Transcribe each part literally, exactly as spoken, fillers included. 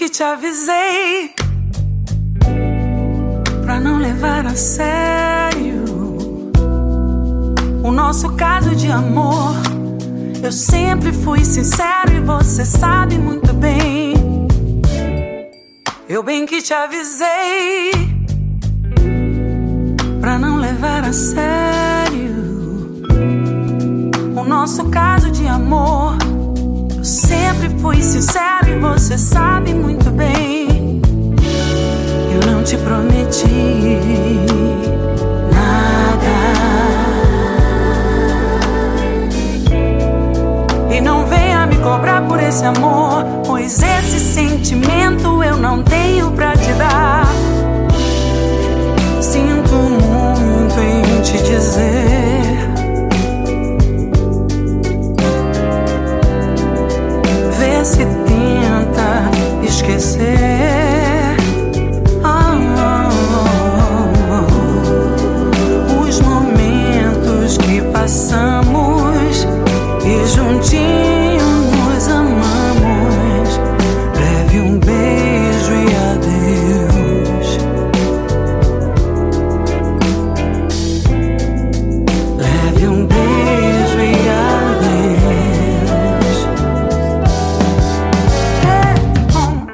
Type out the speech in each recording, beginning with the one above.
que te avisei pra não levar a sério o nosso caso de amor. Eu sempre fui sincero e você sabe muito bem. Eu bem que te avisei pra não levar a sério o nosso caso de amor. Eu sempre fui sincero e você sabe muito bem. Eu não te prometi nada e não venha me cobrar por esse amor, pois esse sentimento eu não tenho pra te dar. Sinto muito em te dizer, vê se tenta esquecer ah, oh, oh, oh, os momentos que passamos e juntinhos nos amamos. Leve um beijo e adeus. Leve um beijo e adeus. Hey, oh.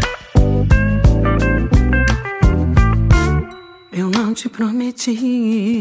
Eu não te prometi